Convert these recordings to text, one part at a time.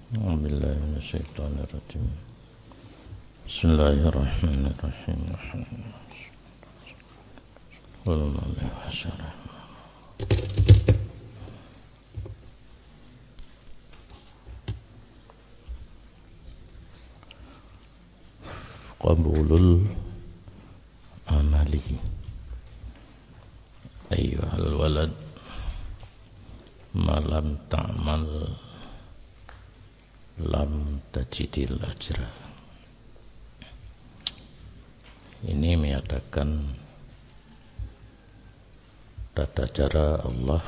Alhamdulillah minasyaitonirrajim. Bismillahirrahmanirrahim. Walhamdulillah wasyara. Qabulul amali. Ayyuhal walad malam ta'mal lam tajidil ajra. Ini menyatakan tata cara Allah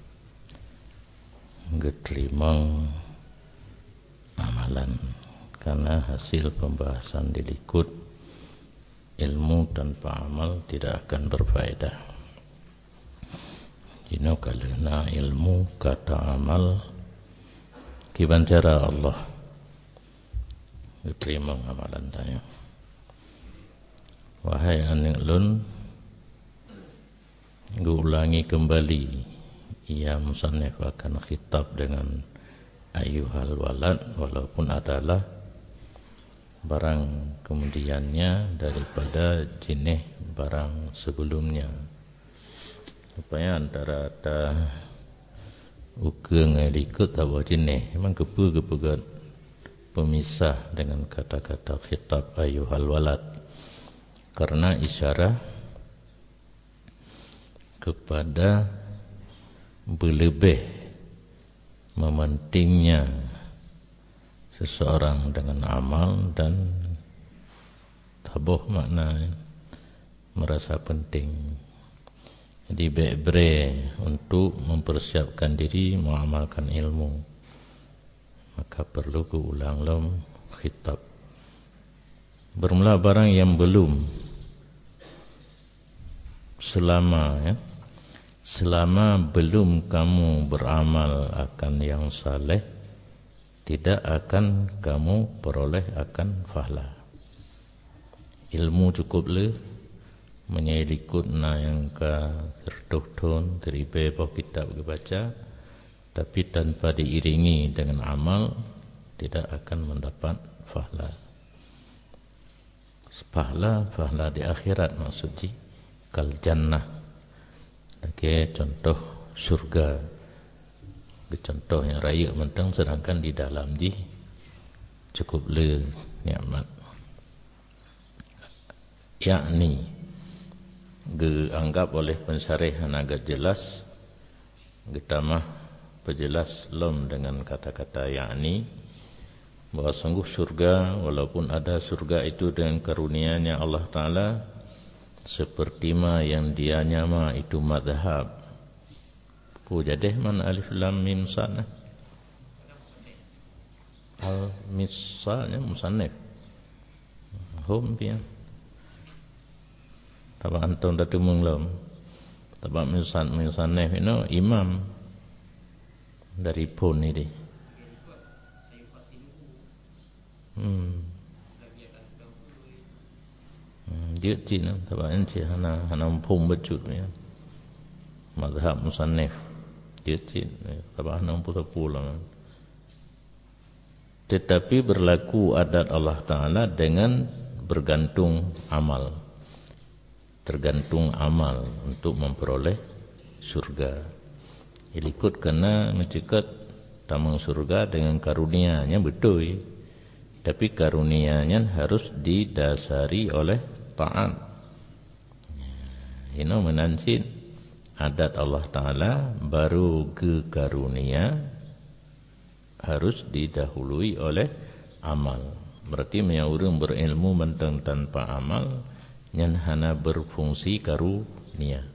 ngeterima amalan, karena hasil pembahasan dilikut ilmu tanpa amal tidak akan berfaedah. Dino kalena ilmu kata amal kiban cara Allah diterima amalan tanya. Wahai anak lun, ulangi kembali. Ia musannif akan khitab dengan ayyuhal walad, walaupun adalah barang kemudiannya daripada jenis barang sebelumnya. Supaya antara ada uga ngelikut tawa jenis memang kepu-kepugat pemisah dengan kata-kata khitab ayyuhal walad, karena isyarat kepada berlebih mementingnya seseorang dengan amal dan tabuh makna merasa penting. Jadi bebre untuk mempersiapkan diri mengamalkan ilmu, maka perlu keulang lem khitab. Bermula barang yang belum, selama belum kamu beramal akan yang saleh, tidak akan kamu peroleh akan pahala. Ilmu cukuplah menyelikut na yang ka terdohdon teribe bawah kitab dibaca, tapi tanpa diiringi dengan amal tidak akan mendapat pahala. Pahala di akhirat maksudnya kal jannah. Lagi contoh surga, contoh yang raya mentang, sedangkan di dalam di cukup le nikmat. Yakni dianggap oleh pensyarih yang agak jelas, getamah perjelas lom dengan kata-kata yakni, bahwa sungguh surga, walaupun ada surga itu dengan karunia-Nya Allah Ta'ala, seperti yang dia nyama itu madhab. Pujadeh man alif lam mim sana. Al misalnya musannif. Hum pian. Taba anton datu menglom. Taba musannif itu imam dari pun ini. Dia cina taba enti hana pum becut ya. Mazhab musannif dia cina taba hana pulang. Tetapi berlaku adat Allah Ta'ala dengan bergantung amal, tergantung amal untuk memperoleh surga. Ikut kena mencekat tamang surga dengan karunia-Nya betul, tapi karunia-Nya harus didasari oleh taat. Ini menansin adat Allah Ta'ala, baru ke karunia harus didahului oleh amal. Berarti orang berilmu mentang tanpa amal yang hana berfungsi karunia.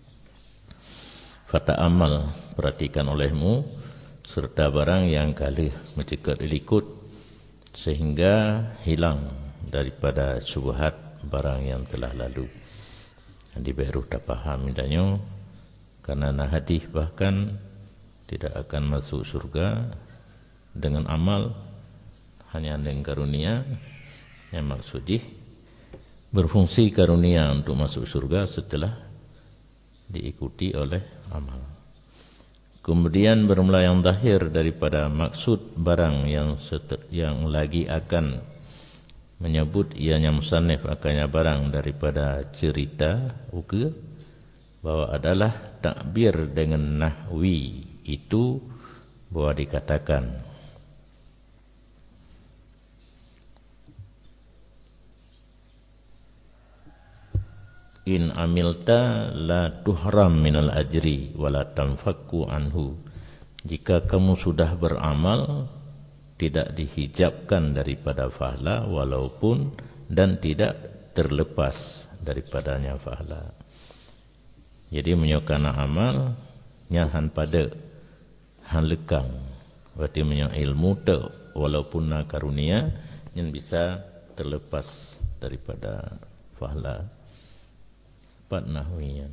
Fata amal, perhatikan olehmu serta barang yang kalih mencekat ilikut, sehingga hilang daripada syubhat barang yang telah lalu. Di baru tak paham indahnya, karena hadis bahkan tidak akan masuk surga dengan amal, hanya dengan karunia. Yang maksudnya berfungsi karunia untuk masuk surga setelah diikuti oleh amal. Kemudian bermula yang zahir daripada maksud barang yang lagi akan menyebut ianya musannif akannya barang daripada cerita uka, bahwa adalah takbir dengan nahwi itu bahwa dikatakan in amilta la tuhram minal ajri wala tanfakku anhu. Jika kamu sudah beramal, tidak dihijabkan daripada pahala walaupun dan tidak terlepas daripadanya pahala. Jadi menyokana amal nyahan pada han lekang. Berarti menyo ilmu te walaupun na karunia yang bisa terlepas daripada pahala. Empat nahwinya.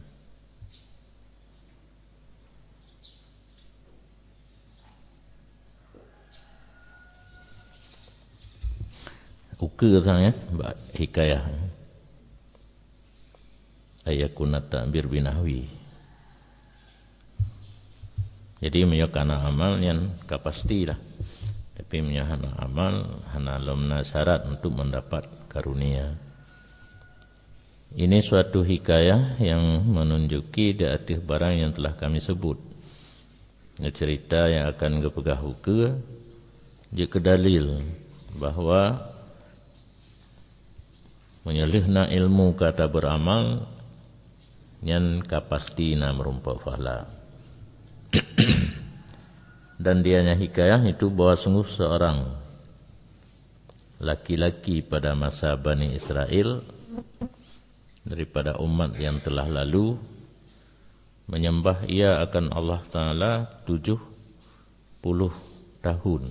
Uka tang ya, hikayah. Ayakuna ta'bir binahwi. Jadi menyokana amal yang kapastilah. Tapi menyokana amal hana lemna syarat untuk mendapat karunia. Ini suatu hikayah yang menunjuki di atas barang yang telah kami sebut. Cerita yang akan kepegah uka jika dalil bahawa menyelihna ilmu kata beramal yang kapasti na merumpa pahala. Dan dianya hikayah itu bahawa sungguh seorang laki-laki pada masa Bani Israel daripada umat yang telah lalu menyembah ia akan Allah Ta'ala 70 tahun.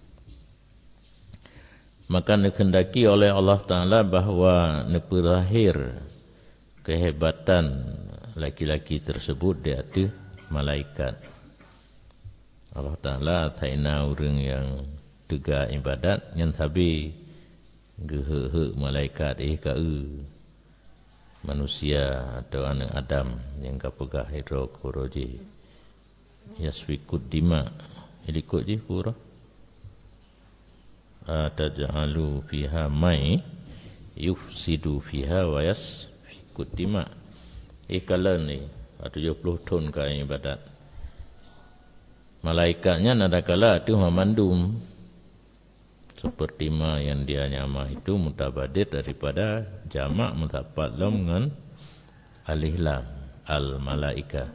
Maka dikehendaki oleh Allah Ta'ala bahawa nepelahir kehebatan laki-laki tersebut di atas malaikat. Allah Ta'ala taina orang yang tega ibadat yang tabi gehe malaikat manusia atau anak Adam yang kapegah hidrokoroji yasfikud dima ilikut je pura taj'alu fiha mai yufsidu fiha wa yasfikud dima ikalan ni 70 tahun kai ibadat malaikatnya nadakala tu memandum seperti ma yang dia nyama itu mutabadir daripada jamak mutapat lam dengan alif lam al malaika,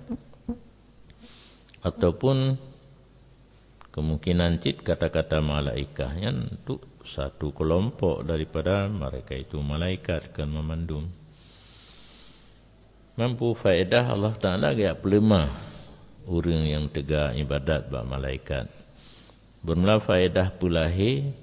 ataupun kemungkinan cit kata-kata malaikahnya untuk satu kelompok daripada mereka itu malaikat kan memandum. Mampu faedah Allah Ta'ala gaya pelemah orang yang tegak ibadat bak malaikat. Bermula faedah pulahi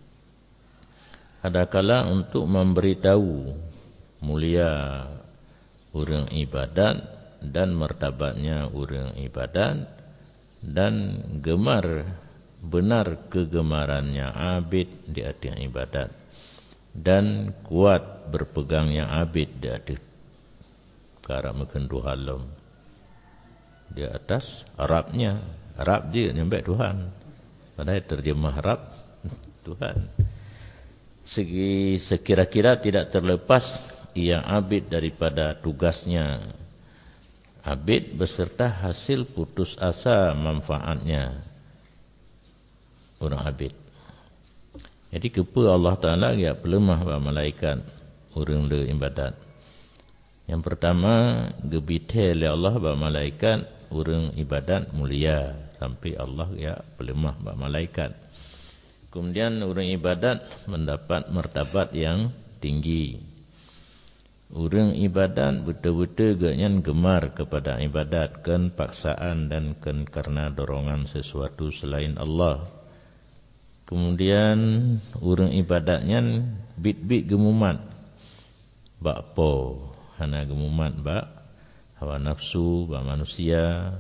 adakala untuk memberitahu mulia orang ibadat dan martabatnya orang ibadat dan gemar benar kegemarannya abid di atas ibadat dan kuat berpegangnya abid di atas perkara mengendu halam di atas Arabnya. Arab je nyampe Tuhan, padahal terjemah Arab Tuhan. Segi sekira-kira tidak terlepas ia abid daripada tugasnya abid beserta hasil putus asa manfaatnya orang abid. Jadi kepa Allah Ta'ala ia pelemah bagi malaikat orang le ibadat. Yang pertama gebite oleh Allah bagi malaikat orang ibadat mulia sampai Allah ia pelemah bagi malaikat. Kemudian orang ibadat mendapat martabat yang tinggi. Orang ibadat betul-betul ganyan gemar kepada ibadat, kan paksaan dan kan karena dorongan sesuatu selain Allah. Kemudian orang ibadatnya bit-bit gemumat. Bak po, hana gemumat bak hawa nafsu, bak manusia.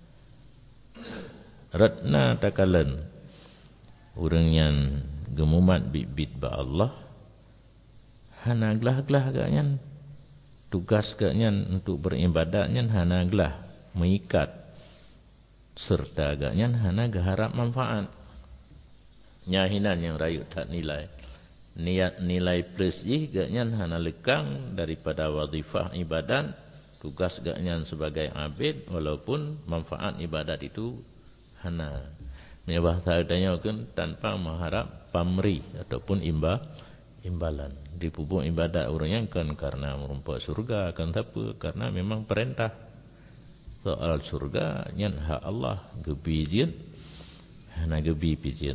Ratna takalan. Orang yang gemumat bit-bit ba Allah hana gelah-gelah agaknya tugas agaknya untuk beribadatnya hana gelah mengikat serta agaknya hana geharap manfaat. Nyahinan yang rayu tak nilai. Niat nilai plus gaknya hana lekang daripada wazifah ibadat, tugas gaknya sebagai abid, walaupun manfaat ibadat itu hana. Bahasa adanya kan tanpa mengharap pamri ataupun imbalan. Dipupuk ibadat orangnya kan karena merumpak surga, kan apa? Karena memang perintah. Soal surga nyan hak Allah gebijin hana gebi pijin.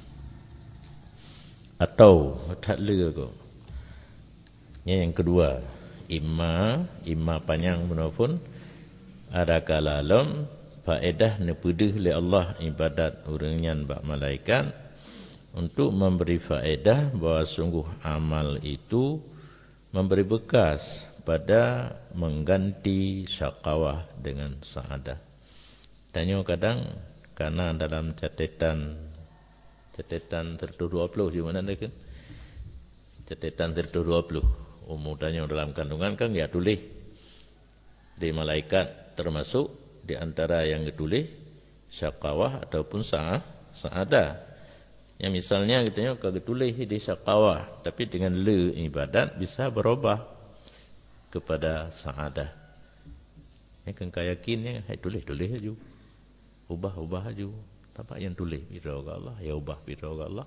Atau tak lega ko. Yang kedua, imma panjang pun ada kalalom faedah nepedih oleh Allah ibadat orangnya bak malaikat untuk memberi faedah bahawa sungguh amal itu memberi bekas pada mengganti syaqawah dengan saadah. Tanya kadang karena dalam catatan tertulis 20 di mana kan? Catatan tertulis 20. Umumnya dalam kandungan kan ya tulis di malaikat termasuk di antara yang ditulis syaqawah ataupun saadah. Yang misalnya katanya kalau tulis di syaqawah tapi dengan le ibadat bisa berubah kepada saadah. Ini kan yakinnya hai tulis aja. Ubah aja. Apa yang tulis biro Allah ya ubah biro Allah.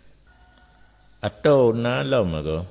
Atau nalam ago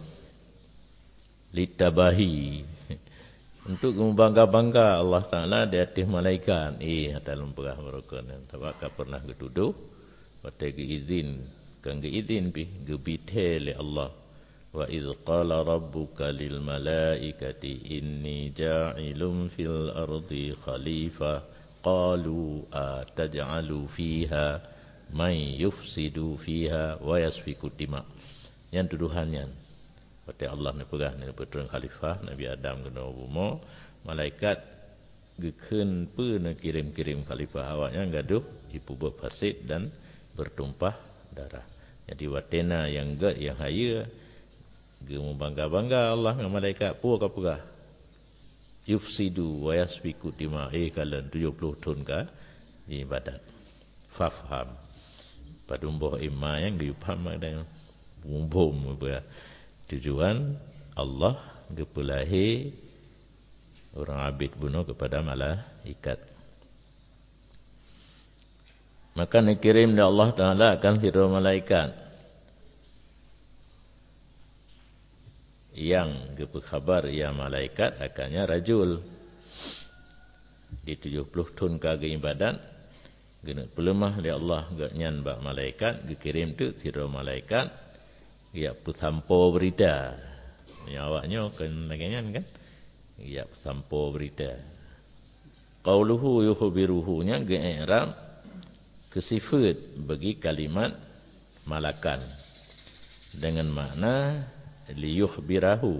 litabahi untuk membangga-bangga Allah Taala di atas malaikat. Dalam perah mereka tak pernah ketuduh pada izin kan izin pi gebite le Allah. Wa idz qala rabbuka lil malaikati inni ja'ilun fil ardi khalifah qalu ataj'alu fiha may yufsidu fiha wa yasfiku dima. Yang tuduhannya pada Allah ni pegah ni betul khalifah Nabi Adam kena bumi malaikat gekeun pe na kirim-kirim khalifah awaknya gaduh ibu fasid dan bertumpah darah. Jadi watena yang haya gemu bangga-bangga Allah dengan malaikat pu ka pegah yufsidu wa yasfiku dima kalan 70 tahun ka ibadat fafham padumbuh imma yang diupam dengan bumbum tujuan Allah gepulahi orang abid bunuh kepada malaikat. Maka dikirim oleh Allah Taala akan firman malaikat yang berkhabar ya malaikat akannya rajul di 70 tahun kagak ibadat gena pelemah li Allah gaknyan bak malaikat dikirim tu sira malaikat ya pusampo berita nyawaknya kan lagian kan ya pusampo berita qauluhu yukhbiruhu nya ge'ram kesifat bagi kalimat malakan dengan makna liyukhbirahu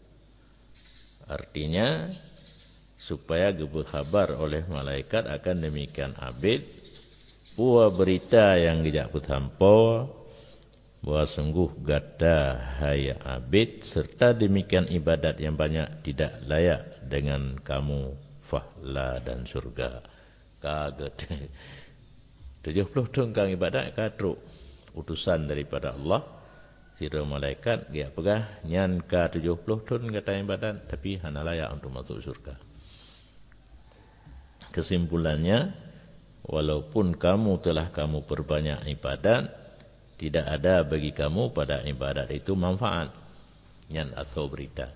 artinya supaya berkhabar oleh malaikat akan demikian abid buah berita yang tidak bertampo bahwa sungguh gada hai abid serta demikian ibadat yang banyak tidak layak dengan kamu fahla dan surga kaget 70 tahun kang ibadat katruk utusan daripada Allah sira malaikat dia pegah nyan ka 70 tahun kata ibadat tapi hana layak untuk masuk surga. Kesimpulannya walaupun kamu telah kamu perbanyak ibadat tidak ada bagi kamu pada ibadat itu manfaat nyan atau berita.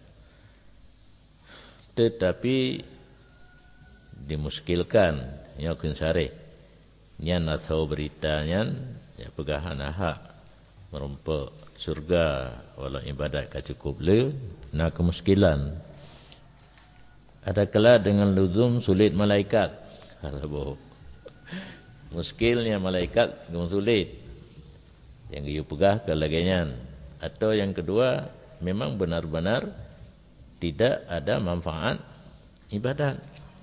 Tetapi dimuskilkan yakin syarih nyan atau berita nyan ya pegah hana hak merumpa surga walau ibadat ka cukup le na kemuskilan ada kala dengan luzum sulit malaikat kalau boh muskilnya malaikat sulit yang dia pegah kelagian atau yang kedua memang benar-benar tidak ada manfaat ibadat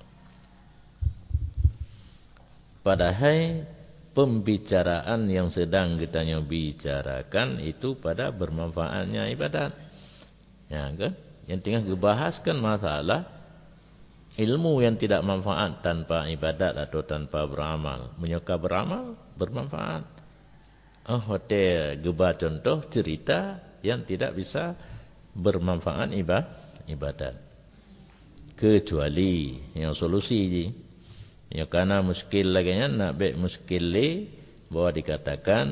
padahal pembicaraan yang sedang kita bicarakan itu pada bermanfaatnya ibadat. Ya kan? Yang tengah dibahaskan masalah ilmu yang tidak manfaat tanpa ibadat atau tanpa beramal. Menyuka beramal, bermanfaat. Hotel gebah contoh cerita yang tidak bisa bermanfaat ibadat. Kecuali yang solusi je. Yang karena muskil lagi nak baik muskil le bahwa dikatakan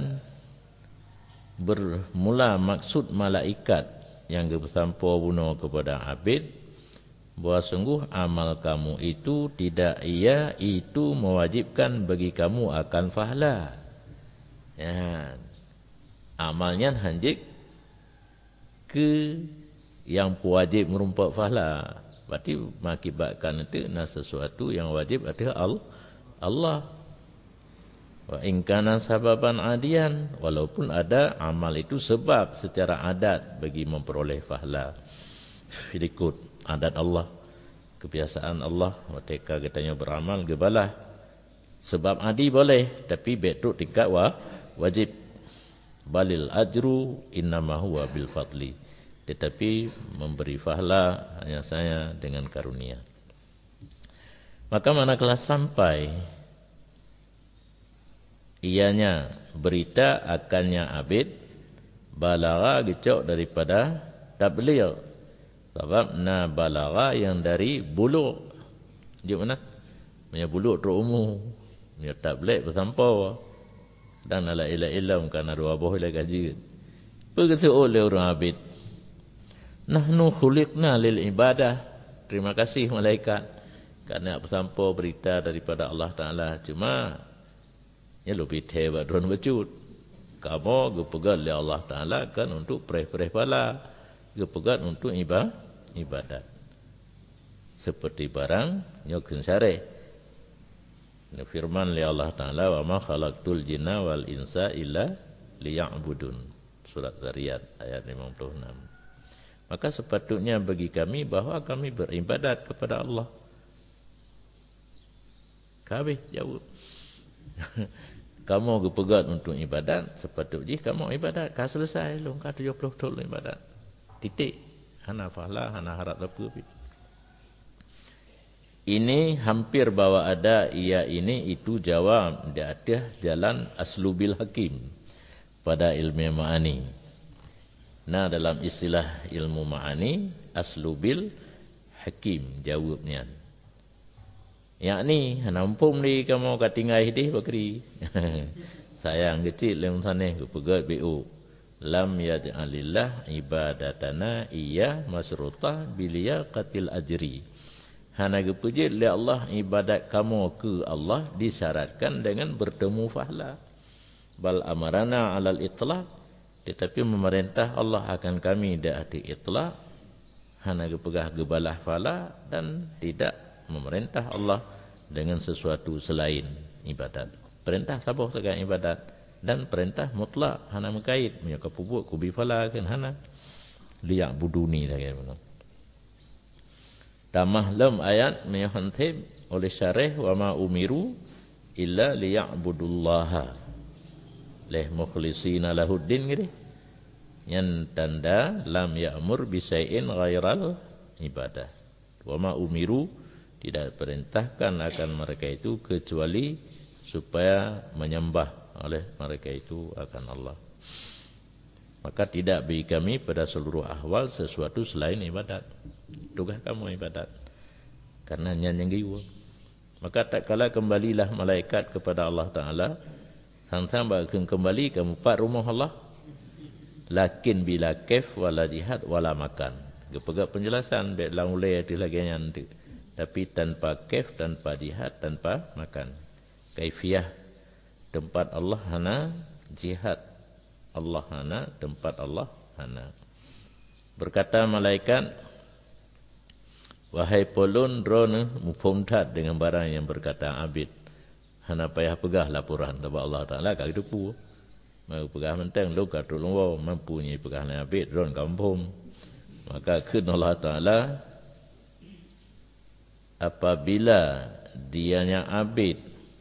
bermula maksud malaikat yang bersampo bunuh kepada abid bahwa sungguh amal kamu itu tidak itu mewajibkan bagi kamu akan pahala. Ya. Amalnya hanjik ke yang wajib merumpak pahala. Berarti mengakibatkan itu sesuatu yang wajib adalah Allah. Wa in kana sababan adian, walaupun ada amal itu sebab secara adat bagi memperoleh pahala. Ikut adat Allah, kebiasaan Allah. Mereka katanya beramal gebalah. Sebab adi boleh, tapi betul tingkat wajib. Balil ajru innama huwa bil fadli. Tetapi memberi pahala hanya saya dengan karunia. Maka manakala sampai ianya berita akannya abid, balagha gecok daripada tabligh. Sebab na balagha yang dari buluk. Dia mana? Punya buluk terumu. Punya tabligh bersampau. Dan la ilaha illa kana dua boh ila gaji. Begitu oleh orang abid. Nahnu khuliqna lil ibadah. Terima kasih malaikat kerana bersampau berita daripada Allah Taala. Cuma ya lebih hebat dan wujud. Kamu gepegat oleh Allah Taala kan untuk perih-perih pala, gepegat untuk ibadat. Seperti barang nyokin syarih. Firman li Allah Taala, wa ma khalaqtul jinna wal insa illa liya'budun. Surat Zariyat ayat 56. Maka sepatutnya bagi kami bahawa kami beribadat kepada Allah. Kabeh jawab. Kamu gepegat untuk ibadat, sepatutnya kamu ibadat. Kau selesai lu, kau 70 tahun ibadat. Titik. Hana fahla, hana harap apa. Ini hampir bahawa ada ini itu jawab di atas jalan aslubil hakim pada ilmu ma'ani. Nah, dalam istilah ilmu ma'ani, aslubil hakim jawabnya. Yakni, nampung ni kamu katingai di bakri. Sayang kecil yang sana kepegat BO. Lam yaj'alillah ibadatana iya masrutah biliya qatil ajri. Hana kepejit li Allah ibadat kamu ke Allah disyaratkan dengan bertemu pahala. Bal amarana alal itlaq. Tetapi memerintah Allah akan kami da'ati itlaq, hana gepegah gebalah fala, dan tidak memerintah Allah dengan sesuatu selain ibadat. Perintah sabah tekan ibadat dan perintah mutlak hana mengkait menyaka pupuk kubi fala kan hana liyak buduni dah kan. Tamah lam ayat menyahantib oleh syarih wa ma umiru illa liya'budullaha leh mukhlisina lahuddin gitu. Yang tanda lam ya'mur bisai'in ghairal ibadah. Wa ma umiru tidak perintahkan akan mereka itu kecuali supaya menyembah oleh mereka itu akan Allah. Maka tidak bagi kami pada seluruh ahwal sesuatu selain ibadat. Tugas kamu ibadat. Karena nyanyi giwa. Maka tak kala kembalilah malaikat kepada Allah Ta'ala. Sampai kembali ke empat rumah Allah. Lakin bila kef wala jihad wala makan. Gepegak penjelasan baik lang ulai di lagi nanti. Tapi tanpa kef, tanpa jihad, tanpa makan. Kaifiyah tempat Allah hana jihad. Allah hana tempat Allah hana. Berkata malaikat, wahai polun drone mufumtat dengan barang yang berkata abid. Hana payah pegah laporan kepada Allah Ta'ala kat hidupu. Mau pegah menteng lu kat tulung mempunyai pegah na abid drone kampung. Maka kena Allah Ta'ala apabila dianya abid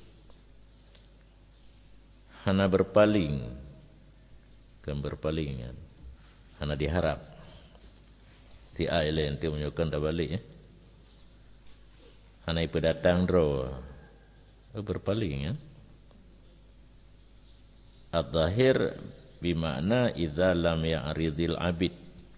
hana berpaling kan berpalingan hana diharap ti ai lain ti menunjukkan dah balik ya. hanai pedatang dro berpaling ya. Adh-dhahir bimakna idza lam ya'ridil abid.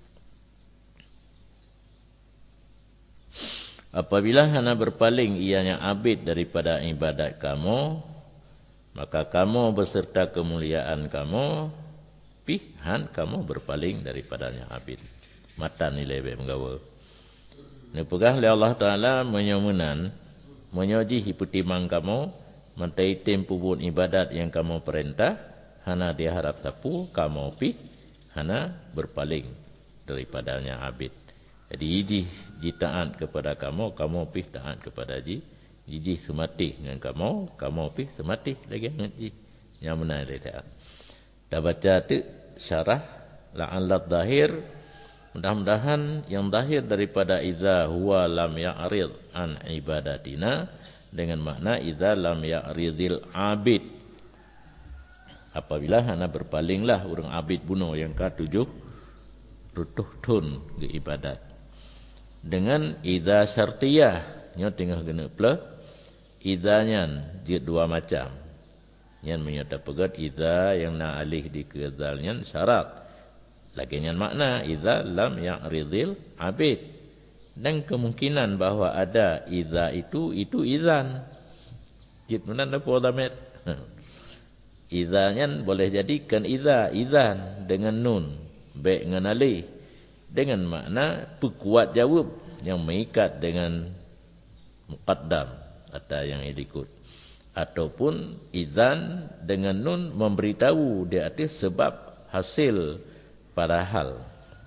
Apabila hana berpaling ianya abid daripada ibadat kamu, maka kamu beserta kemuliaan kamu pihan kamu berpaling daripadanya abid. Matan nilai baik menggawa. Ini pegah oleh Allah Ta'ala menyomunan, menyojihi putimang kamu, mentai tempu pun ibadat yang kamu perintah, hana dia harap sapu, kamu pi, hana berpaling daripadanya abid. Jadi ji taat kepada kamu, kamu pi taat kepada ji semati dengan kamu pi semati lagi dengan ji. Yang benar dia taat. Dah baca tu syarah la'alad zahir, mudah-mudahan yang zahir daripada idza huwa lam ya'rid an ibadatina dengan makna idza lam ya'ridil abid. Apabila hana berpalinglah orang abid bunuh yang ke-7 rutuh tun ke ibadat. Dengan idza syartiyah nya tengah guna pula idzanyan dia dua macam. Yang menyata pegat idza yang na alih di kezalnya syarat. Lagi yang makna idza lam ya'ridil abid. Dan kemungkinan bahawa ada idza itu idzan. Jid mana apa damet? Idzanyan boleh jadikan idzan dengan nun, baik dengan alih. Dengan makna pekuat jawab yang mengikat dengan muqaddam atau yang ikut. Ataupun idzan dengan nun memberitahu di atas sebab hasil padahal.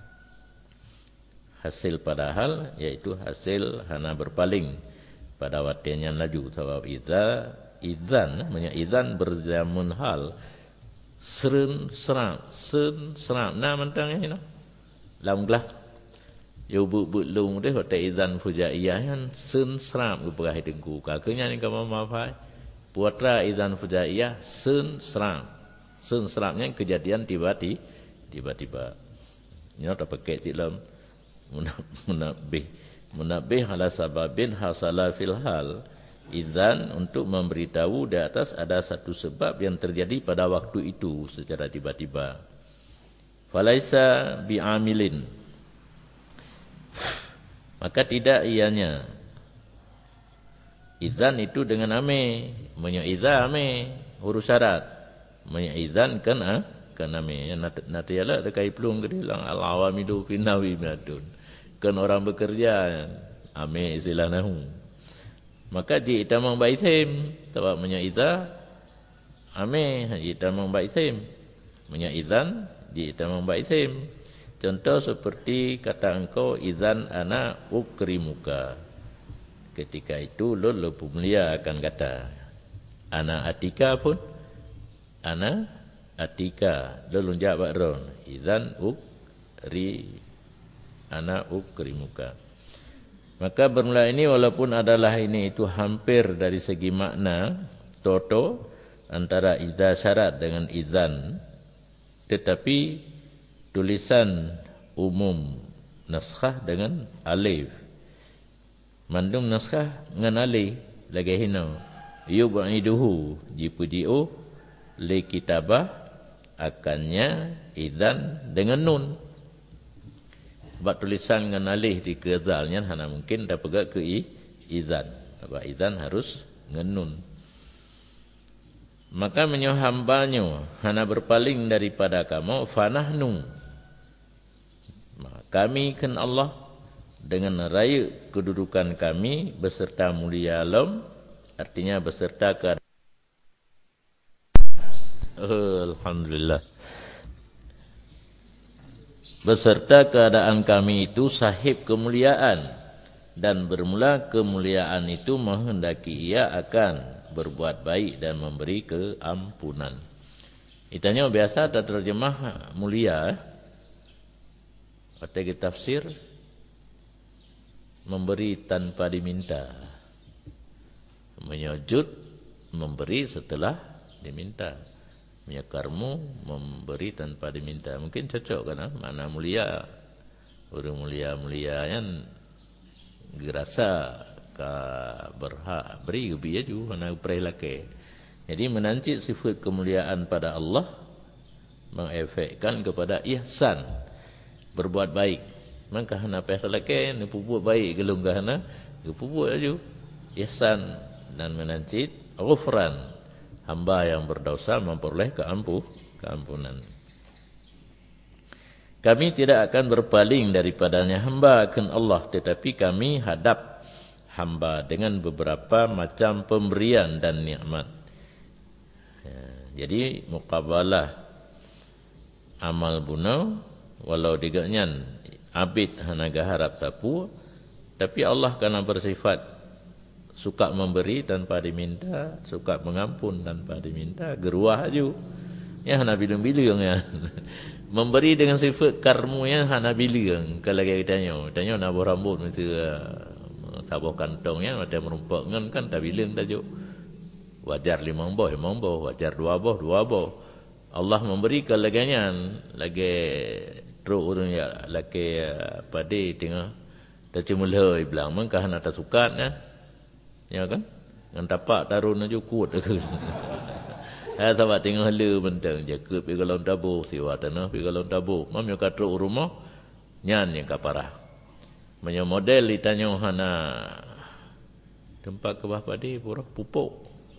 Hasil padahal iaitu hasil hana berpaling pada waktunya laju. Sebab idzan namanya idzan berzamun hal sen serap na mentangnya ini. Lamglah yo bu lung deh hotel idzan fujaiyah yang sen serap ke perah dengku kakenya ni kamu mafai putra idzan fujaiyah sen serapnya kejadian tiba-tiba ini ada pakai dalam munabbih ala sababin hasala fil hal. Idzan untuk memberitahu di atas ada satu sebab yang terjadi pada waktu itu secara tiba-tiba. Falaisa bi'amilin, maka tidak ianya idzan itu dengan ame, menyidzan ame huruf syarat, menyidzan kan ame nanti ala dekai pelung ke dilang al-awamidu finawi madun kan orang bekerja ame istilah nahu, maka di itamang baithim sebab menyidzan ame itamang baithim menyidzan di itamang baithim. Contoh seperti kata engkau idzan ana ukrimuka. Ketika itu lo pemulia akan kata ana atika pun ana atika lo jawab ron idzan ana ukrimuka. Maka bermula ini walaupun adalah ini itu hampir dari segi makna toto antara idza syarat dengan idzan, tetapi tulisan umum naskah dengan alif. Mandum naskah dengan alif lagi hina. Yub'iduhu jipudiu li kitabah akannya idzan dengan nun. Sebab tulisan dengan alif di kezalnya hana mungkin dapat ke idzan. Sebab idzan harus dengan nun. Maka menyohambanyo hana berpaling daripada kamu fanahnu. Kami kan Allah dengan raya kedudukan kami beserta mulia alam, artinya beserta ke alhamdulillah. Beserta keadaan kami itu sahib kemuliaan dan bermula kemuliaan itu menghendaki ia akan berbuat baik dan memberi keampunan. Itanya biasa ada terjemah mulia. Kata tafsir memberi tanpa diminta. Menyujud memberi setelah diminta. Menyakarmu memberi tanpa diminta. Mungkin cocok kan makna mulia. Orang mulia-mulia yang gerasa ka berhak beri gebi aju hana uprai lake. Jadi menancik sifat kemuliaan pada Allah mengefekkan kepada ihsan, berbuat baik. Maka hana payah lake ni buat baik gelung hana buat aju ihsan dan menancik ghufran, hamba yang berdosa memperoleh keampunan. Kami tidak akan berpaling daripadanya hamba akan Allah, tetapi kami hadap hamba dengan beberapa macam pemberian dan nikmat. Jadi muqabalah amal bunau walau diganyan abid hanaga harap sapu, tapi Allah karena bersifat suka memberi tanpa diminta, suka mengampun tanpa diminta, geruah aju. Ya hana bilang-bilang ya. Memberi dengan sifat karmu ya hana bilang. Kalau kita tanya nak rambut mesti sabuh kantong ya ada merumpakkan kan tak bilang tajuk. Wajar 5 boh, wajar 2 boh. Allah memberi keleganyan lagi teruk urang ya lagi padi tengah dah cemulai bilang mengkah hana tak suka ya kan? Ngan tapak tarun aja kuat ke. Sahabat tengah hala bentang jaga pi kalau tabu siwa tanah pi kalau tabu mam yo katro rumah nyan yang kaparah. Menyo model ditanyo hana tempat kebah padi pura pupuk.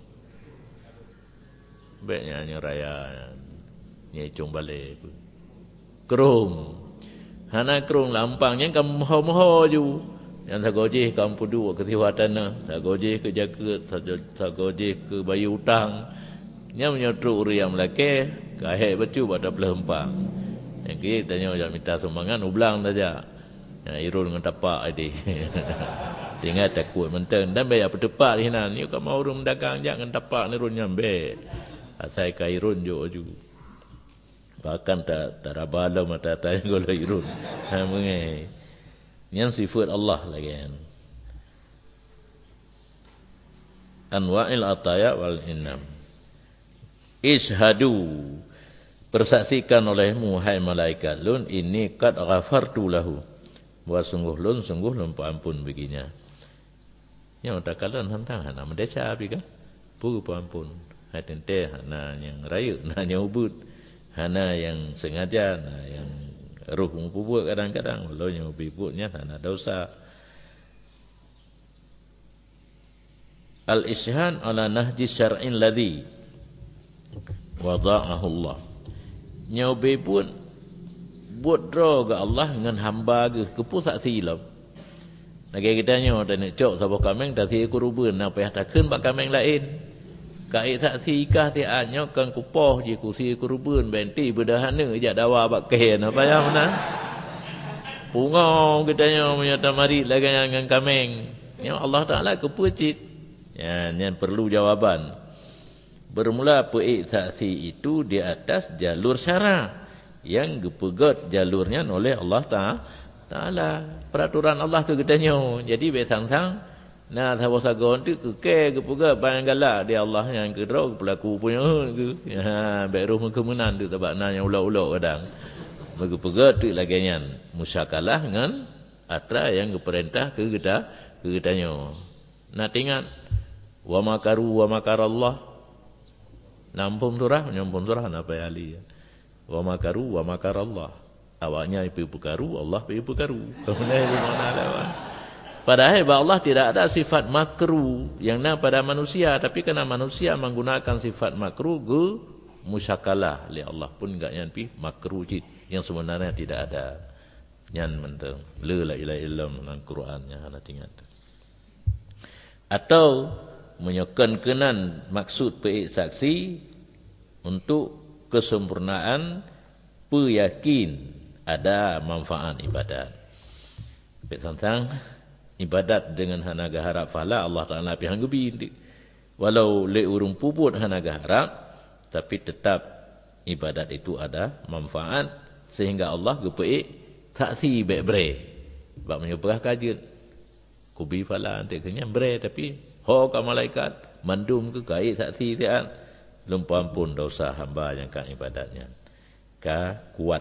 Baiknya nyo raya nyecung balik. Kerung. Hana kerung lampangnya kam moho-moho ju. Yang sagojeh kampu dua ke siwa tanah, sagojeh ke jaga, sagojeh ke bayu utang. Nya menyodok uri yang melake kahek becu pada pelempang. Yang kita tanya jak minta sumbangan ublang saja. Ya irun dengan tapak ade. Tinggal takut menteng dan bayar berdepak di sana. Ni kau mau urung dagang jak dengan tapak ni run nyambe. Asai ka irun jo aju. Bahkan tak rabala mata tanya kalau irun. Ha mengai. Yang sifat Allah lagi kan. Anwa'il ataya wal innam. Ishadu, persaksikan olehmu hai malaikat lun ini qad ghafartu lahu, wa sungguh lun ampun baginya. Yang takalan hantang hana mendeca abi kan puru ampun hai tente hana yang raya hana yang ubud hana yang sengaja hana yang ruh buat kadang-kadang walau yang ubudnya hana dosa. Al-ishhan ala nahji syar'in ladhi wada'ahu Allah. Nyobe pun buat draw ke Allah dengan hamba ke kepusak silap. Lagi kita nyo dan nak cok sabah kameng dah si kurban apa yang takkan bak kameng lain. Kai saksi kah ti anyo kan kupoh je kursi kurban benti berdahana jak dawa bak kehen apa ya mana. Pungau kita nyo menyata mari lagi dengan kameng. Nyo Allah Taala kepucit. Ya, yang perlu jawaban. Bermula peik saksi itu di atas jalur syara yang gepegat jalurnya oleh Allah Ta'ala. Peraturan Allah ke getanyo. Jadi besang-sang nah sahabat-sahabat itu ke gepegat bayang galak dia Allah yang kedua pelaku punya ke. Ya, baik roh kemenan tu tabak na yang ulak-ulak kadang. Gepegat tu lagi yang musyakalah dengan atra yang keperintah ke getanyo. Nah ingat wa makaru wa makarallah. Nampung surah, menyampung surah apa ali. Wa makaru wa makarallah. Awaknya pergi perkaru, Allah pergi perkaru. Kemudian di mana lawan. Padahal Allah tidak ada sifat makru yang ada pada manusia, tapi kerana manusia menggunakan sifat makru ke musyakalah li Allah pun enggak yang pi makru jid yang sebenarnya tidak ada. Yang mentang la ilaha illallah dalam Qurannya ana ingat. Atau menyokankenan maksud peik saksi untuk kesempurnaan peyakin ada manfaat ibadat. Tentang ibadat dengan hanaga harap fala Allah Taala pihang gebi. Walau le urung puput hanaga harap tapi tetap ibadat itu ada manfaat sehingga Allah gepeik saksi baik-baik. Bab menyebah kajet. Kubi fala ante kenyang bre tapi ho ka malaikat mandum ke kait saksi tian lumpah ampun dosa hamba yang kan ibadatnya ka kuat.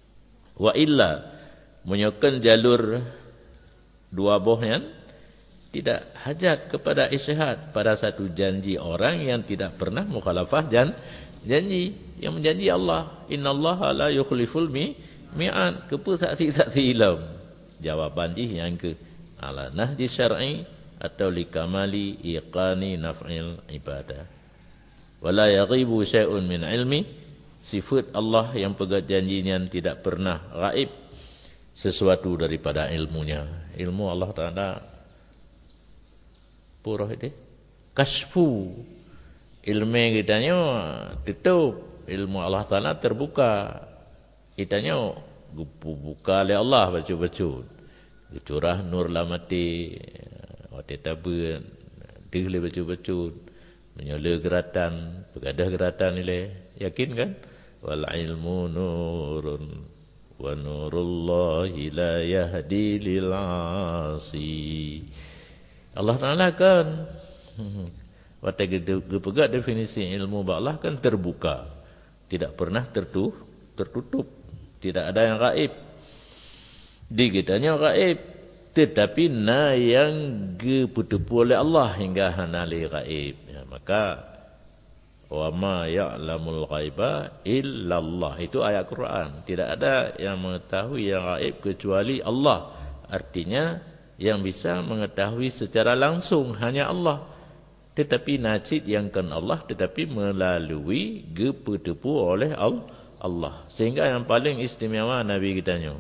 Wa illa menyokan jalur dua bohnya tidak hajat kepada isyhad pada satu janji orang yang tidak pernah mukhalafah janji yang menjanji Allah. Innallaha la yukhliful mi'ad. Kepa saksi-saksi ilm. Jawaban dia yang ke ala nahji syar'i atau likamali iqani naf'il ibadah. Wala yaghibu syai'un min ilmi. Sifat Allah yang pegang janjinya tidak pernah gaib sesuatu daripada ilmunya. Ilmu Allah Ta'ala purah itu kasfu. Ilmu kitanya tutup, ilmu Allah Ta'ala terbuka. Kitanya buka oleh Allah baca-baca. Curah nur lamati waktu tabun dia baca-baca menyala geratan, begadah geratan ni yakin kan? Wal ilmu nurun wa nurullahi la yahdi lil asi. Allah Ta'ala kan waktu dia definisi ilmu Allah kan terbuka, tidak pernah tertutup, tidak ada yang gaib. Di kitanya gaib, tetapi na yang diputupu oleh Allah hingga hanali gaib. Ya, maka wa ma ya'lamul ghaiba illallah, itu ayat Quran. Tidak ada yang mengetahui yang gaib kecuali Allah. Artinya yang bisa mengetahui secara langsung hanya Allah. Tetapi najid yang kan Allah, tetapi melalui diputupu oleh Allah. Sehingga yang paling istimewa Nabi kitanya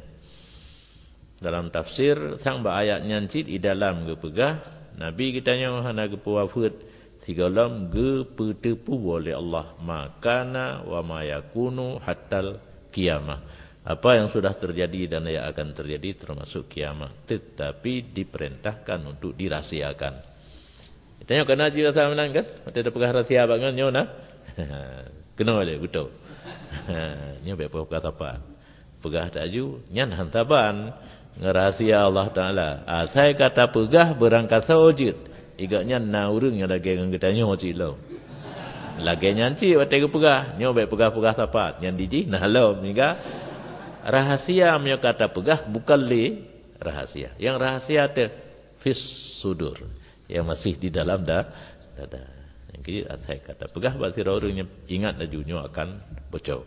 dalam tafsir sang ayat nyancit di dalam gepegah Nabi kitanya hana gepewafut tiga lam gepetepu oleh Allah makana wa ma yakunu hatal kiamah. Apa yang sudah terjadi dan yang akan terjadi termasuk kiamat, tetapi diperintahkan untuk dirahsiakan. Kitanya kena haji rasa menang kan? Ada pegah rahsia bangan nyona. Kena boleh betul. Nya baik pegah apa? Pegah taju nyan hantaban ngerahasia Allah Ta'ala. Saya kata pegah berangkat sawjud. Igaknya na urang yang lagi dengan kitanya wajib lo. Lagi nyanci waktu pegah. Nyo baik pegah-pegah tapat. Yang diji nah lo. Hingga rahasia punya kata pegah bukan li rahasia. Yang rahasia itu fis sudur. Yang masih di dalam dada. Yang kiri saya kata pegah berarti orang ingat lajunya akan bocor.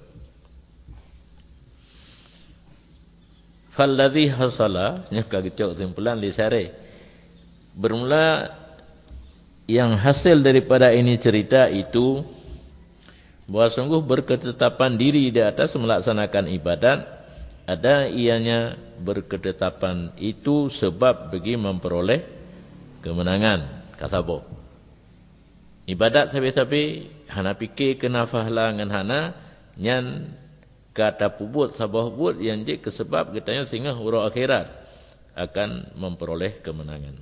Falladhi hasala, nya kagecok simpulan li sare. Bermula yang hasil daripada ini cerita itu bahwa sungguh berketetapan diri di atas melaksanakan ibadat, ada ianya berketetapan itu sebab bagi memperoleh kemenangan. Kata boh. Ibadat sabi-sabi hana fikir kena fahla ngan hana nyan kata pubut sabah pubut yang je kesebab katanya sehingga huruf akhirat akan memperoleh kemenangan.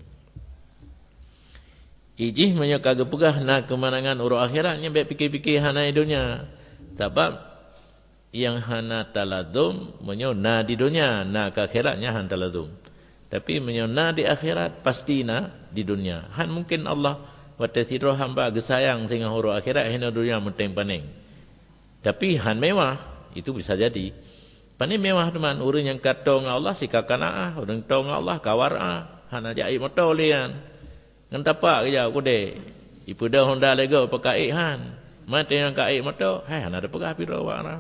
Ijih menyaka gepegah na kemenangan huruf akhiratnya baik fikir-fikir hana dunia. Sebab yang hana taladum menyo na di dunia, na ke akhiratnya han taladum. Tapi menyo na di akhirat pasti na di dunia. Han mungkin Allah wate sidro hamba gesayang sehingga huruf akhirat hina dunia menteng paning. Tapi han mewah itu bisa jadi. Pani mewah teman, orang yang kata dengan Allah sikakana orang kata dengan Allah kawar hana jai motor lian. Ngan tapak kerja aku deh. Ipu dah Honda Lego pakai han. Mati yang kai motor, hai hana ada pegah pira wak.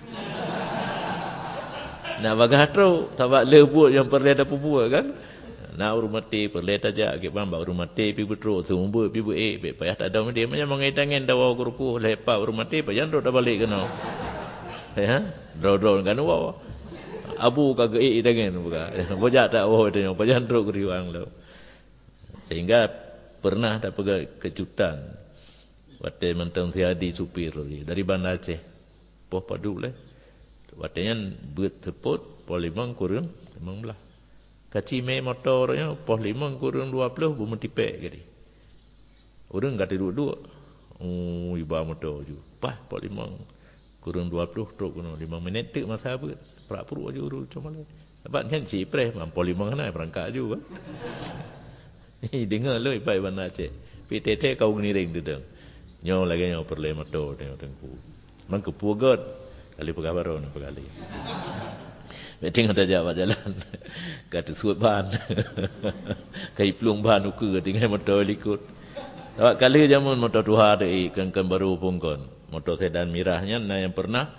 Nak bagah tru, tabak lebut yang perle ada pupuk kan. Nak urut mati perle tajak ke bamba urut mati pi betro sumber pi buik be payah tak ada dia macam mengaitangan dawa kuruku lepak urut mati pajan ro dah balik kena. Ya, draw kan wow. Abu kagak dengan buka. Bojak tak wow dia pajan ro kriwang lo. Sehingga pernah ada kejutan. Waktu mentang tiadi supir dari Bandar Aceh. Poh padu leh. Waktunya buat teput poh 5 kurang 15. Kaci me motornya poh 5 kurang 20 bumutipek jadi. Orang enggak tidur dua. Iba motor ju. Pah poh 5 kurang 20 truk kuno 5 minit tu masa apa. Prak-pru aja urut cuma le. Sebab nyanci preh poh 5 kana berangkat ju kan. Ni dengar lo ibai Bandar Aceh. PTT kau ngeniring dedeng. Nyo lagi nyo perle motor tengok tengku. Man kepugat kali pegah baru nak kali. Tengok dah jawab jalan. Kata suat ban. Kai pelung ban ukur dengan motor ikut. Awak kali jamun motor tuha dei kan baru pungkon. Motor sedan mirahnya yang pernah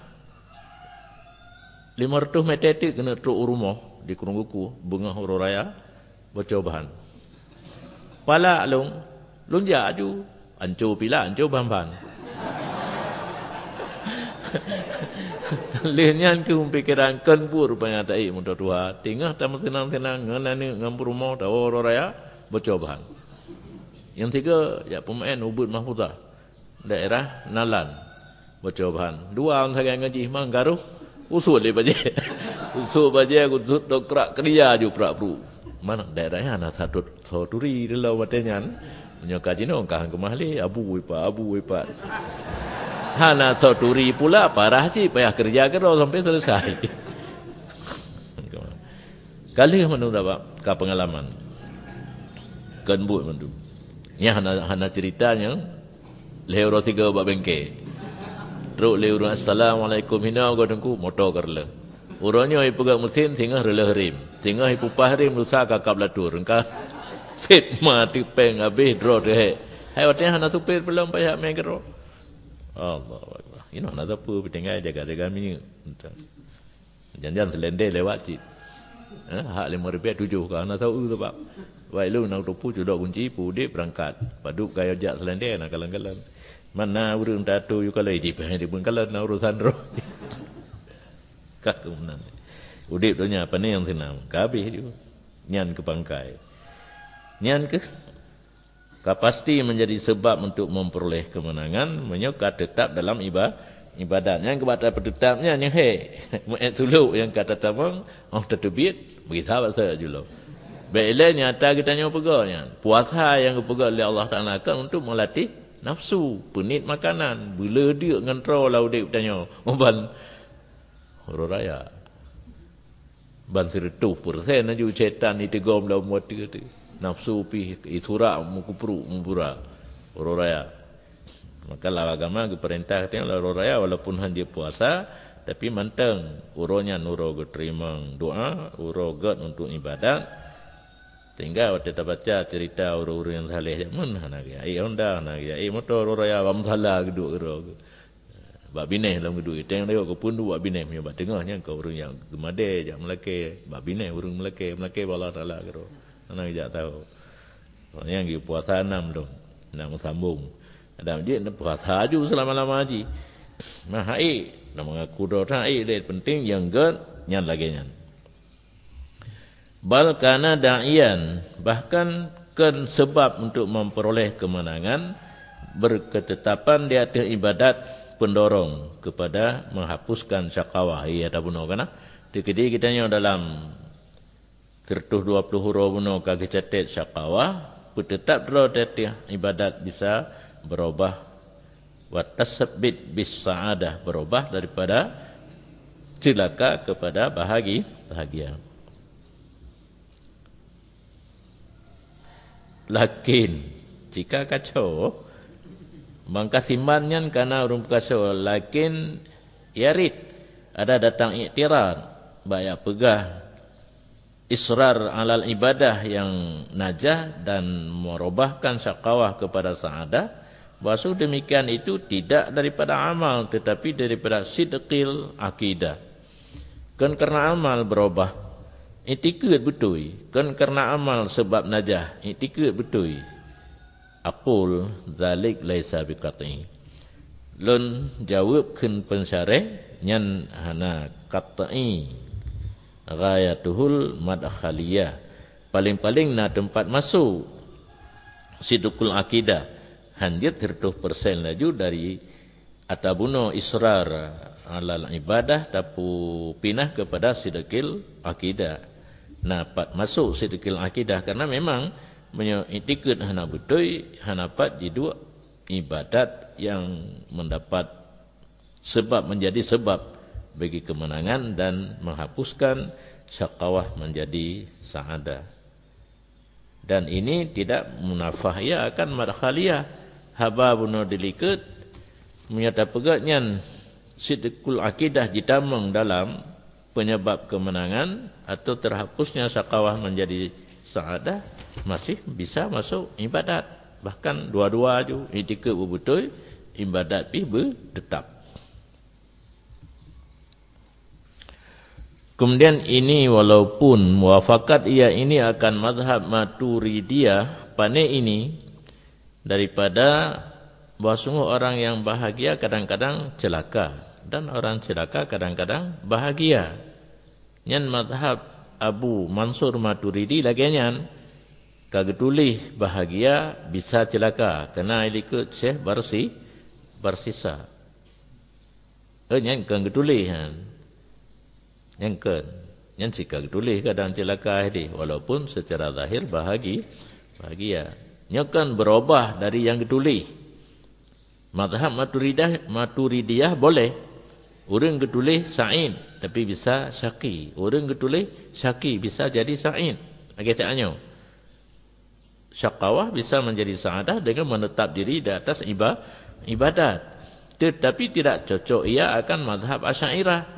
500 meter tu kena truk rumah di Kurungguku bunga huru raya bercobahan. Pala lung jaju ancur pila ancur ban. Lehnyan ke pikiran kan pur rupanya tak motor tua. Tinggal tamu tenang-tenang nganani ngampur rumah dah huru raya bercobahan. Yang tiga ya pemain Ubud Mahfudah daerah Nalan bercobahan. Dua orang saya ngaji manggaruh usul le baje. Usul baje aku dok kerak kerja ju prak-pru. Mana daerahnya anak satu turi dalam watenyan. Punya kaji no kah kemahli abu ipat. Hana turi pula parah sih payah kerja kero sampai selesai. Kali mana dapat ka pengalaman. Kan buat mandu. Ya hana ceritanya lehoro 3 bab bengke. Teruk lehoro assalamualaikum hina godengku motor kerla. Urangnya ai pegang mesin tengah rela rim. Tengah ai pupah rim rusak kakap latur. Engka set mati peng habis draw deh. Hai watnya hana supir belum payah main kero. Allah Allah. Ini nak apa bertinggal jaga-jaga mini. Jangan selendai lewat cip. Hak 5 7 kan nak tahu sebab. Baik lu nak tupu sudah kunci pudi berangkat. Paduk gaya jak selendai nak kalang-kalang. Mana urang tatu yu kalau ijip di pun kalau nak urusan roh. Kak kemunan. Udip donya apa ni yang senang. Kabeh dia. Nyan ke pangkai. Nyan ke pasti menjadi sebab untuk memperoleh kemenangan menyokat tetap dalam ibadat. Yang kepada tetapnya yang mu'ad suluk yang kata tamang tetubit bagi sahabat saya julo. Baiklah nyata kita nyawa pegawnya. Puasa yang pegawai oleh Allah Ta'ala kan untuk melatih nafsu, penit makanan. Bila dia ngantrol lah udik bertanya. Ban huru raya. Ban 100% aja setan ni tegom lah muat dia tu. Nafsu pi isurak mukupru mubura huru raya. Maka lah agama keperintah katanya huru raya walaupun hanya puasa tapi manteng uronya nuro terima doa, uro god untuk ibadat. Sehingga waktu kita baca cerita uru-uru yang saleh mun nak ya Honda nak ya motor raya bam salah geduk gero. Bab bineh dalam geduk teng dia ko pun buat bineh punya bab tengahnya kau urang yang gemade jak melake bab bineh urang melake bala taala gero. Ana jak tahu. Yang gi puasa 6 dong. Nak sambung. Ada masjid nak puasa ju selama-lama haji. Nah hai nak mengaku doa hai dia penting yang ged nyan lagi nyan. Bal kana da'iyan bahkan kan sebab untuk memperoleh kemenangan berketetapan di atas ibadat pendorong kepada menghapuskan syakawah ia ada bunuh kana dikedi kitanya dalam 120 huruf bunuh kaki catat syakawah tetap draw tetih ibadat bisa berubah wa tasabbit bis saadah berubah daripada celaka kepada bahagia. Lakin jika kacau maka simbannya karena urung kacau lakin yarid ada datang iktirad banyak pegah israr alal ibadah yang najah dan merubahkan syakawah kepada saadah. Bahasa demikian itu tidak daripada amal tetapi daripada sidqil akidah. Kan karena amal berubah itikad betul kan karena amal sebab najah itikad betul aqul zalik laisa biqati lun jawab kun pensyarah nyan hana qat'i ghayatuhul madkhaliyah paling-paling na tempat masuk sidqul akidah 100% laju dari atabuno israr alal ibadah tapu pinah kepada sidqil akidah. Napat masuk sidqil akidah karena memang iktikad hana betul hanapat di dua ibadat yang mendapat sebab menjadi sebab bagi kemenangan dan menghapuskan syakawah menjadi saadah. Dan ini tidak munafah ya akan madkhaliyah haba bunuh dilikat menyata pegatnya sidqul akidah ditamang dalam penyebab kemenangan atau terhapusnya syaqawah menjadi saadah, masih bisa masuk ibadat. Bahkan dua-dua je, i'tikaf betul, ibadat pi bertetap. Kemudian ini walaupun muafakat ia ini akan mazhab Maturidiyah, pandai ini daripada bahawa sungguh orang yang bahagia kadang-kadang celaka dan orang celaka kadang-kadang bahagia. Nyan mazhab Abu Mansur Maturidi lagi nyan kagetulih bahagia bisa celaka kena ikut Syekh Barsisa. Nyan kagetulih kan. Nyan kan. Nyan si kagetulih kadang celaka dia walaupun secara zahir bahagia. Nyan kan berubah dari yang getulih. Mazhab Maturidiyah boleh. Orang getulih sa'in tapi bisa syaqi. Orang getulih syaqi bisa jadi sa'in. Agaknya syaqawah bisa menjadi sa'adah dengan menetap diri di atas ibadat. Tetapi tidak cocok ia akan mazhab Asy'ariyah.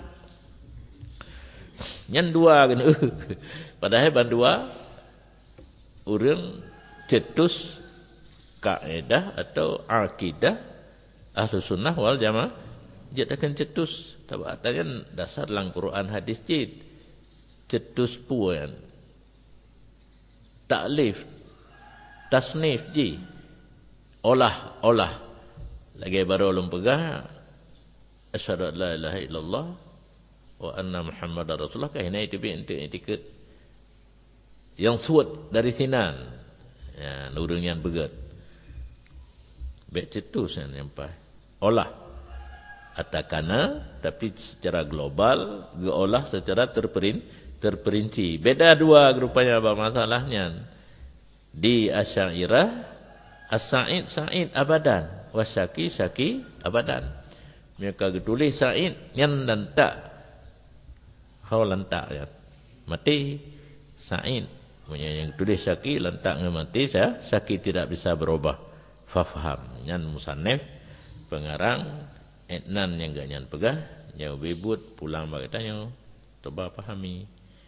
Yang dua kena. Padahal bandua orang cetus kaedah atau akidah Ahlus Sunnah wal Jamaah dia akan cetus tabatannya dasar lang Quran hadis jid cetus puan taklif tasnif ji olah lagi baru ulun pegah asyhadu an la ilaha illallah wa anna muhammadar rasulullah kahina itu bi etiket yang suat dari sinan ya urang yang begat baik cetus yang nyampai olah atakana tapi secara global geolah secara terperinci. Beda dua rupanya apa masalahnya. Di Asy'ariyah as-sa'id sa'id abadan wasyaqi syaqi abadan. Mereka tulis sa'id yang lantak hau lantak ya. Mati sa'id punya yang tulis syaqi lantak mati syaqi tidak bisa berubah. Fafham yang musannif pengarang etnan yang gak nyan pegah nyau bebut pulang bagi tanya coba pahami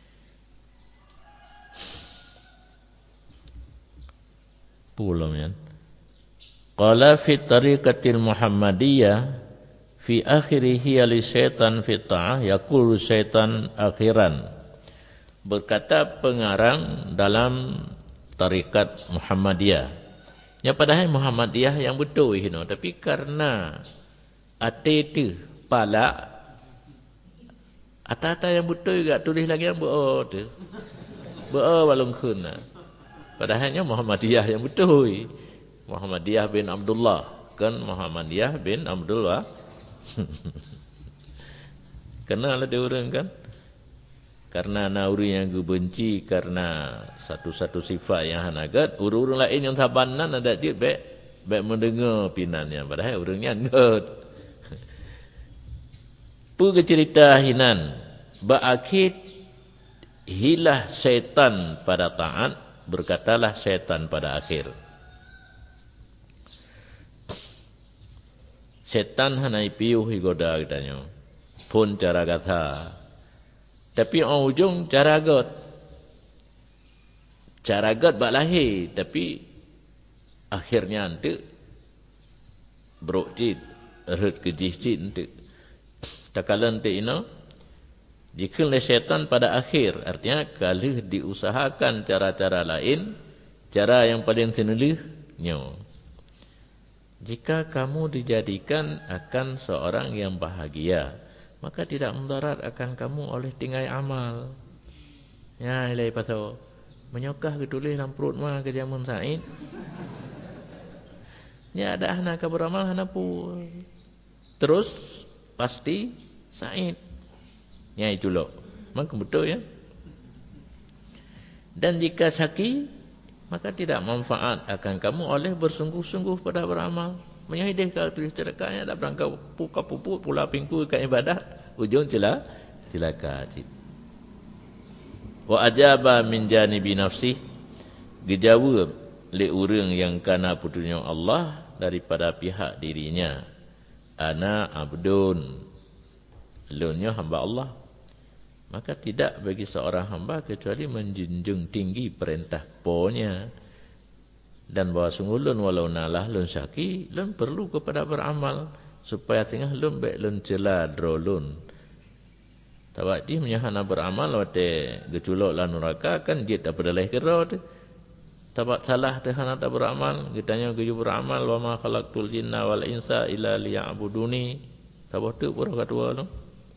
pulang yan qala fi tariqatil muhammadiyah fi akhirihi li syaitan fi ta'ah yaqulu syaitan akhiran berkata pengarang dalam tariqat Muhammadiyah ya padahal Muhammadiyah yang betul hino tapi karena ate tu pala ata yang betul juga tulis lagi yang betul tu betul walung kuna padahalnya Muhammadiyah yang betul Muhammadiyah bin Abdullah kan Muhammadiyah bin Abdullah kenal ada orang kan karena nauri yang gue benci karena satu-satu sifat yang hanagat urang-urang lain yang sabanan ada dia baik mendengar pinannya padahal urangnya ngot pu cerita hinan baakhir hilah syaitan pada taat berkatalah syaitan pada akhir syaitan hanai piuh higoda katanya pun cara kata tapi ujung cara got bak lahir tapi akhirnya nanti brok cid erut kejih cid nanti takalan nanti ino jika syaitan pada akhir artinya kalau diusahakan cara-cara lain cara yang paling senelihnya jika kamu dijadikan akan seorang yang bahagia maka tidak mudarat akan kamu oleh tinggai amal. Ya, ilai pasal menyokah ketulis dalam perut mah ke jamun Said. Ya ada hana ka beramal hana pun. Terus pasti Said. Ya itu loh. Maka betul ya. Dan jika syaqi maka tidak manfaat akan kamu oleh bersungguh-sungguh pada beramal. Menyahidih kalau tulis cerakanya ada berangkau puka-pupu pula pingku ke ibadah ujung celaka wa ajaba min janibi nafsi dijawab li urang yang kana putunya Allah daripada pihak dirinya ana abdun lunnya hamba Allah Maka tidak bagi seorang hamba kecuali menjunjung tinggi perintah po-nya. Dan bahawa sungguh lun walau nalah lun syaki, lun perlu kepada beramal supaya tengah lun baik lun cela dro lun. Tabak di menyahana beramal wate geculok lan neraka kan jit daripada leh kera tu. Tabak salah tehana tak beramal, kitanya geju beramal wa ma khalaqtul jinna wal insa illa liya'buduni. Tabak tu pura kedua tu.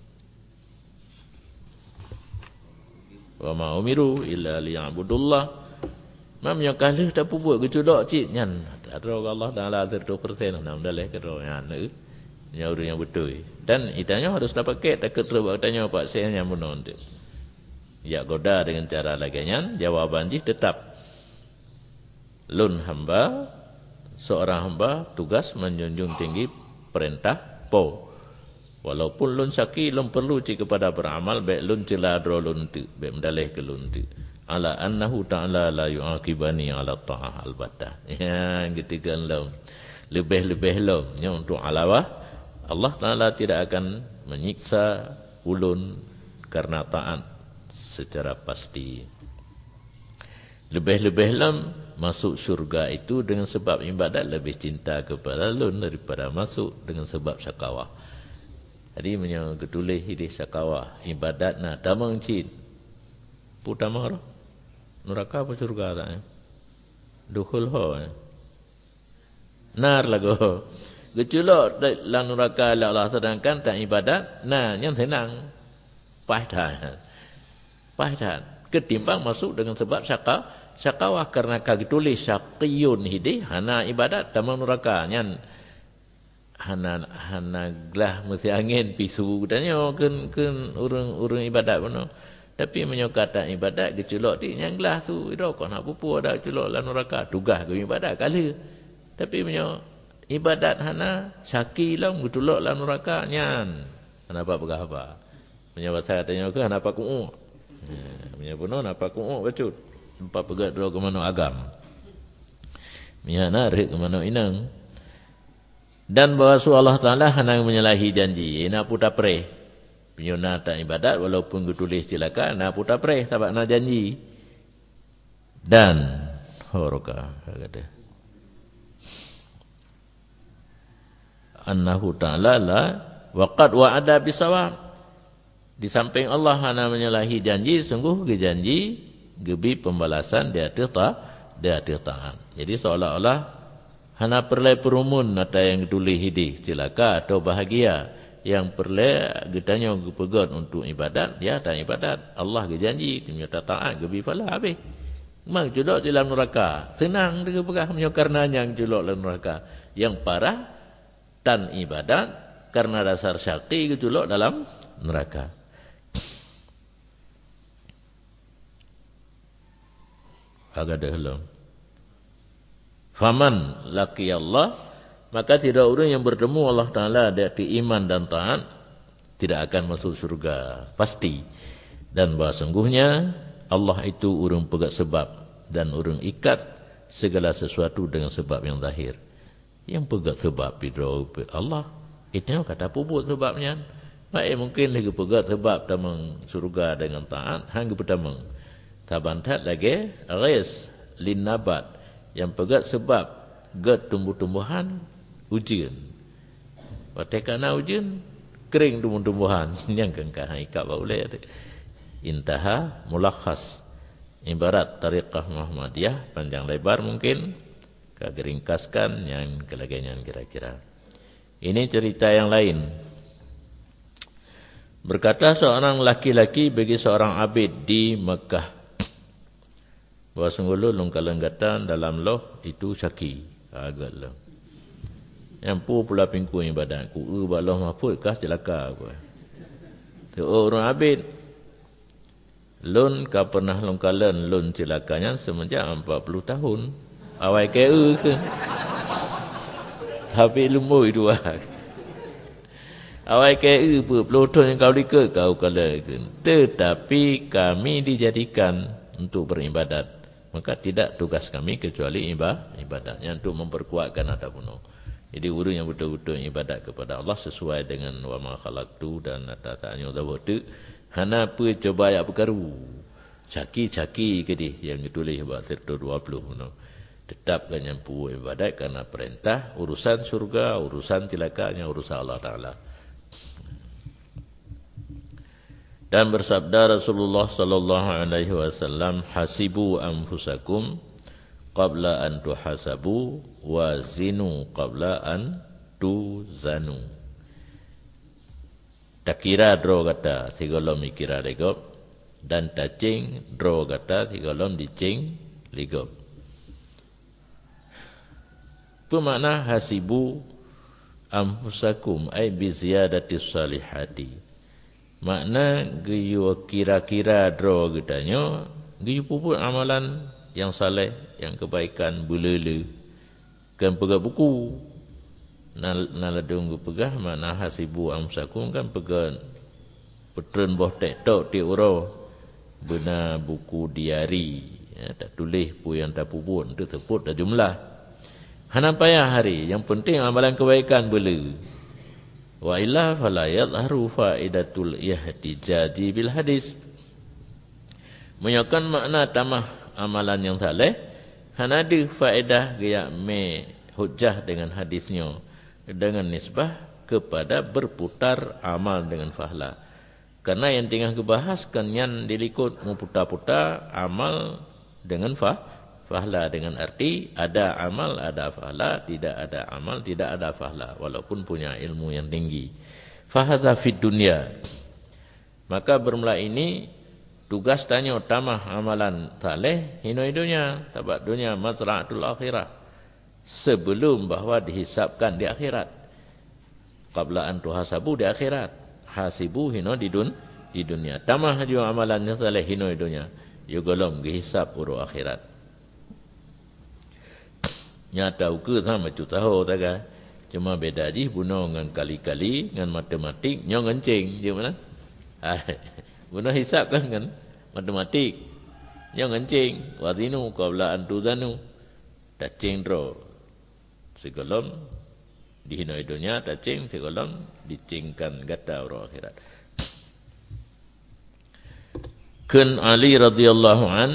Wa ma umiru illa liya'budullah. Mam yang kalah tak buat geculok cik nyan. Ada Allah Taala 100% nam dah leh kera yang ni. Yang orang yang betul. Dan itanya harus dapat ket tak keterbuat tanya pak saya yang menon tu. Ya goda dengan cara lagian jawaban ji tetap lun hamba seorang hamba tugas menjunjung tinggi perintah po. Walaupun lun syaki lun perlu cik kepada beramal baik lun cela dro lun tu baik mendalih ke lun tu. Ala annahu ta'ala la yu'aqibani ala ta'ah albatah. Ya ketiga lom. Lebih-lebih lom yang untuk alawah Allah Ta'ala tidak akan menyiksa ulun karena taat secara pasti. Lebih-lebih lom masuk syurga itu dengan sebab ibadat lebih cinta kepada ulun daripada masuk dengan sebab syakawah. Jadi menyang ketulih hidih syakawah ibadat na damang cin. Putamar neraka apa syurga tak? Dukhul ho. Nar lagu. Geculok dalam neraka Allah sedangkan tak ibadat, nah yang senang. Pahdan. Ketimbang masuk dengan sebab syakawah karena kaki tulis syaqiyun hidih hana ibadat damang neraka nyan hana glah mesti angin pisu tanya kan urang ibadat pun. Tapi menyokata ibadat geculok di yang gelah tu ira kau nak pupu ada geculok dalam neraka tugas ke ibadat kala. Tapi ibadat hana syaki lam geculok dalam neraka nyan. Kenapa apa? Menyebab saya tanya ke kenapa ku? Menyebab napa ku bacut. Empat pegat dua ke mana agam. Miana rek ke mana inang. Dan bahawa Allah Taala hana menyalahi janji. Ina puta pre. Penyuna tak ibadat walaupun getulis cilaka na puta pre sabak na janji. Dan horoka kata annahu ta'ala la waqad wa'ada bisawab. Di samping Allah hana menyalahi janji, sungguh ke janji gebi pembalasan di atas taat. Jadi seolah-olah hana perlu perumun nata yang tulis hidih celaka atau bahagia. Yang perlu getanya gepegat untuk ibadat, ya tak ibadat. Allah ke janji, ternyata taat gebi pala habis. Memang julok dalam neraka. Senang dia pegah karena yang julok dalam neraka. Yang parah dan ibadat karena dasar syaqi gejolok dalam neraka. Agak dahulu. Faman laqi Allah, maka tidak orang yang bertemu Allah Ta'ala dari iman dan taat tidak akan masuk surga pasti. Dan bahawa sungguhnya Allah itu urang pegat sebab dan urang ikat segala sesuatu dengan sebab yang zahir. Yang pegat sebab itu Allah. Itu kata puput sebabnya. Baik mungkin lagi pegat sebab tamang surga dengan taat. Hangga pertama. Tabantat lagi ghais lin nabat. Yang pegat sebab get tumbuh-tumbuhan ujian. Watekana ujian kering tumbuh-tumbuhan. Yang kengkah ikat boleh. Intaha mulakhas. Ibarat tariqah Muhammadiyah panjang lebar mungkin. Kagak ringkaskan yang kelagian kira-kira. Ini cerita yang lain. Berkata seorang laki-laki bagi seorang abid di Mekah. Bahawa sungguh lungkalenggatan dalam loh itu syaki. Agak loh. Yang pula pingku ibadat. Ku baloh mahfud kah celaka aku. Orang abid. Lun ka pernah lungkalan lun celakanya semenjak 40 tahun. Awai KU ke. Tapi lumui dua. Awai KU pun pelotong yang kau dikut kau kalakan. Tetapi kami dijadikan untuk beribadat. Maka tidak tugas kami kecuali ibadat. Yang untuk memperkuatkan adapun. Jadi urus yang betul-betul ibadat kepada Allah sesuai dengan wa ma khalaqtu dan tak-taknya dawatu Hana apa coba ayat perkaru. Caki-caki ke dia yang ditulis buat serta 20. No. Tetapkan yang puas ibadat karena perintah. Urusan surga, urusan tilakanya, urusan Allah Ta'ala. Dan bersabda Rasulullah sallallahu alaihi wasallam, hasibu anfusakum qabla an tuhasabu wa zinu qabla an tuzanu. Tak kira dro kata tigolom mikira legop dan tacing dro kata tigolom dicing legop. Bermakna hasibu anfusakum ay bi ziyadatis salihati. Makna giyu kira-kira dro gedanyo giyu puput amalan yang saleh, yang kebaikan bulele. Kan pegah buku. Naladung pegah makna hasibu amsakum kan pegah petren boh tek tok ti uro. Bena buku diari. Ya, tak tulis pu yang tak puput, tu sebut dah jumlah. Hana payah hari, yang penting amalan kebaikan bela. Wa illa fala yadhharu faidatul ihtijaj bil hadis. Menyakan makna tamah amalan yang saleh, hana ada faedah gaya me hujjah dengan hadisnya dengan nisbah kepada berputar amal dengan fahla. Karena yang tengah kebahaskan yang dilikut meputar-putar amal dengan fahla, dengan arti ada amal, ada fahla, tidak ada amal, tidak ada fahla, walaupun punya ilmu yang tinggi. Fahadha fid dunya. Maka bermula ini tugas tanya utama amalan saleh hinoi dunia, tabat dunia mazra'atul akhirah. Sebelum bahawa dihisapkan di akhirat. Qabla an tuhasabu di akhirat. Hasibu hino di dunia. Tamah juga amalan saleh hinoi dunia. Yugolom dihisap uru akhirat. Nyata ukur sama cu tahu tak kan? Cuma beda je bunuh dengan kali-kali dengan matematik nyong ngencing je mana? Bunuh hisap kan dengan matematik nyong ngencing wazinu qabla an tuzanu tacing dro segolom dihinoi dunia tacing segolom dicingkan gata uru akhirat. Kun Ali radhiyallahu an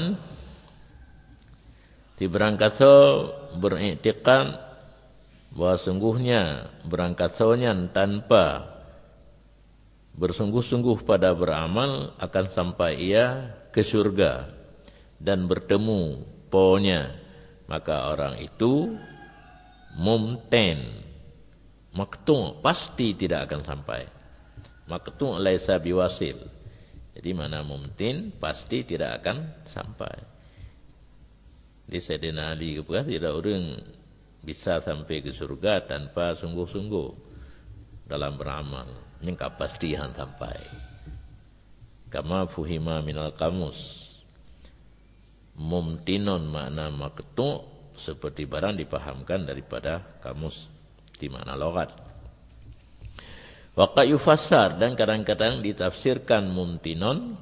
diberangkat beriktikad bahawa sungguhnya berangkat sonyan tanpa bersungguh-sungguh pada beramal akan sampai ia ke surga dan bertemu pohnya, maka orang itu mumten maktu' pasti tidak akan sampai. Maktu' laisa biwasil. Jadi mana mumtin pasti tidak akan sampai. Di Sayyidina Ali kepada tidak orang bisa sampai ke surga tanpa sungguh-sungguh dalam beramal. Yang kepastian sampai. Kama fuhima minal kamus. Mumtinun makna maktu' seperti barang dipahamkan daripada kamus di makna logat. Waqa yufassar dan kadang-kadang ditafsirkan mumtinun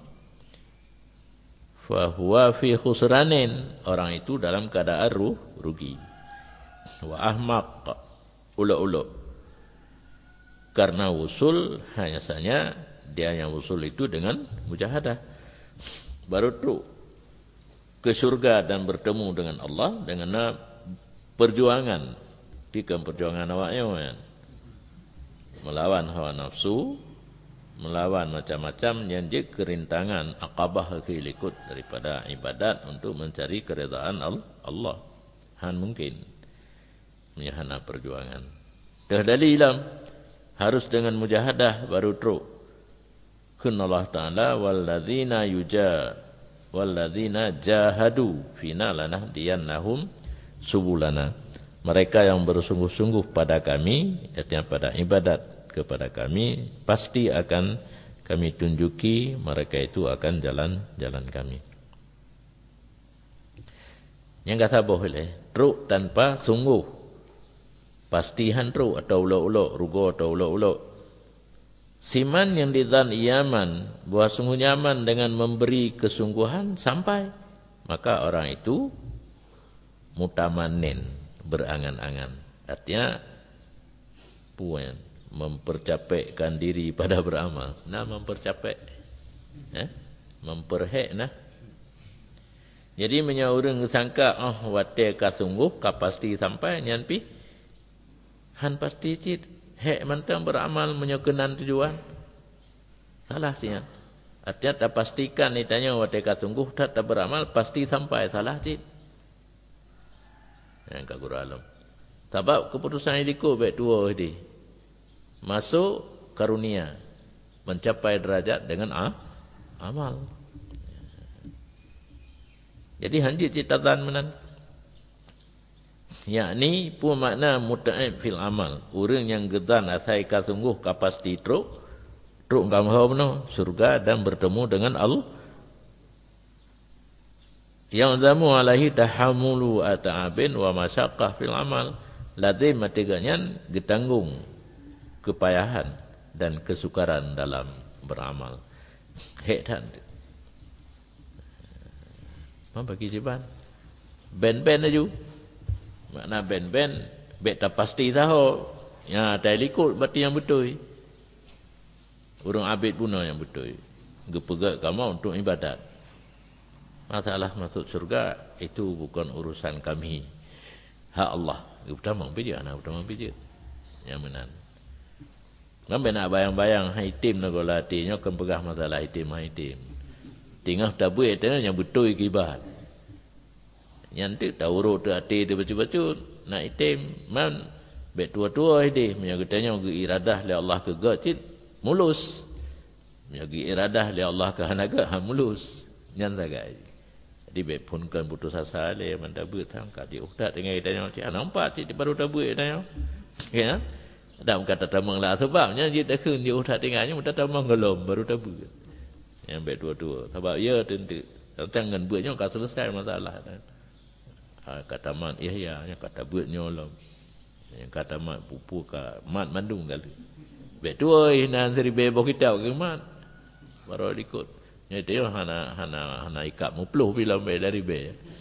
fahuwa fi khusranin, orang itu dalam keadaan rugi. Wa ahmaq uluk-uluk, karena wusul hanya saja dia yang wusul itu dengan mujahadah, baru tu ke surga dan bertemu dengan Allah dengan perjuangan, pikam perjuangan awaknya melawan hawa nafsu, melawan macam-macam yang je kerintangan aqabah kelikut daripada ibadat untuk mencari keredaan Allah. Han mungkin menyahana perjuangan. Dah dalilam harus dengan mujahadah baru truk. Kun Allah Ta'ala walladzina jahadu fina lanahdiyannahum subulana. Mereka yang bersungguh-sungguh pada kami, artinya pada ibadat kepada kami, pasti akan kami tunjuki mereka itu akan jalan kami. Yang kata boleh truk tanpa sungguh, pastihan truk atau ulok-ulok, rugo atau ulok-ulok. Siman yang dizan iyaman, bahwa sungguh nyaman dengan memberi kesungguhan sampai, maka orang itu mutamanin, berangan-angan. Artinya puan mempercapaikan diri pada beramal. Nah, mempercapai Memperhek nah. Jadi menyaurang sangka wate ka sungguh ka pasti sampai nyan pi han pasti cit hek mantang beramal menyokenan tujuan. Salah sih. Artinya tak pastikan ditanya wate ka sungguh tak beramal pasti sampai salah cit. Yang ka guru alam. Sebab keputusan iliko baik dua ini. Masuk karunia mencapai derajat dengan amal. Jadi hanjit citatan menan. Yakni pu makna muta'ib fil amal. Orang yang gedan asai ka sungguh ka pasti truk gamhau surga dan bertemu dengan Allah. Yang zamu alaihi tahammulu ata'abin wa masyaqqah fil amal. Lazim matiganya getanggung kepayahan dan kesukaran dalam beramal. Hetan. Apa bagi siban? Ben-ben aja. Makna ben-ben, beta pasti tahu. Ya, tak ikut berarti yang betul. Orang abid pun yang betul. Gepegak kamu untuk ibadat. Masalah masuk surga itu bukan urusan kami. Hak Allah. Utama pijak, anak utama pijak. Yang menan. Nampak nak bayang-bayang haitim nak golatinya kan pegah masalah haitim. Tinggal tabuh itu yang betul kibat. Yang tu tahu roh tu hati dia baca-baca nak haitim man bet tua-tua ini menyagutanya iradah li Allah ke gacit mulus. Menyagi iradah li Allah ke hanaga mulus. Nyanta gai. Jadi bet pun kan putus asa le man tabuh tangkat dia udah dengan idanya cik nampak cik baru tabuh idanya. Ya. Ada kata tamang lah sebabnya dia dah kun dia udah tinggalnya udah tamang gelom baru tabuh. Yang bet dua-dua. Sebab ya tentu. Tangan buatnya kan selesai masalah. Kata mat ya yang kata buatnya lah. Yang kata mat pupu ka mat mandung kali. Bet dua nan seribe bo kita ke mat. Baru ikut. Nya dia hana ikat mupluh bila be dari be.